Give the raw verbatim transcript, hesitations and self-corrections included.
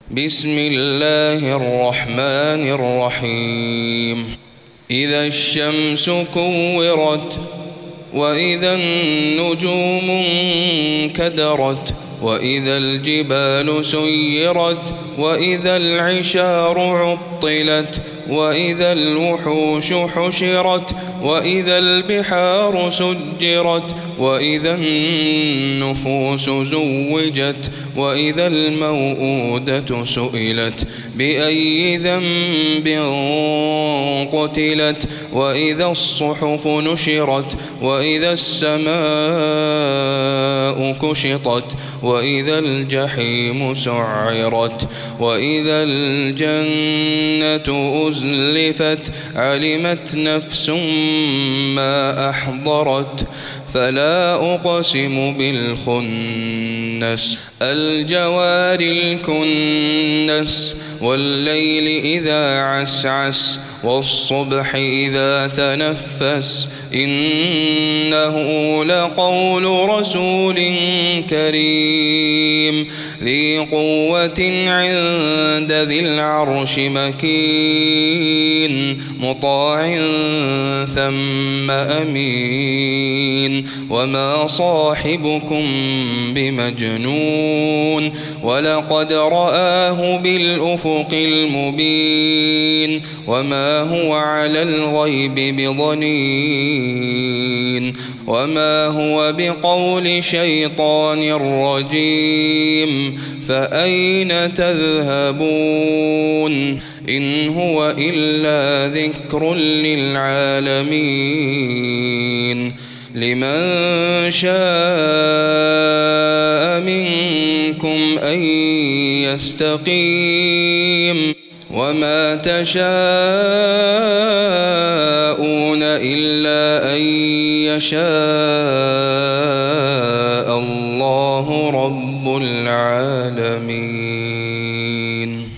بسم الله الرحمن الرحيم إذا الشمس كورت وإذا النجوم انكدرت وإذا الجبال سيرت وإذا العشار عطلت وإذا الوحوش حشرت وإذا البحار سجرت وإذا النفوس زوجت وإذا الموءودة سئلت بأي ذنب قتلت وإذا الصحف نشرت وإذا السماء كشطت وإذا الجحيم سعرت وإذا الجنة أزلفت علمت نفس ما أحضرت فلا أقسم بالخنس الجوار الكنس والليل إذا عسعس والصبح إذا تنفس إنه لقول رسول كريم ذي قوة عند ذي العرش مكين مطاع ثم أمين وما صاحبكم بمجنون ولقد رآه بالأفق المبين وما هو على الغيب بضنين وما هو بقول شيطان رجيم فأين تذهبون إن هو إلا ذكر للعالمين لمن شاء منكم أن يستقيم وما تشاءون إلا أن يشاء الله رب العالمين.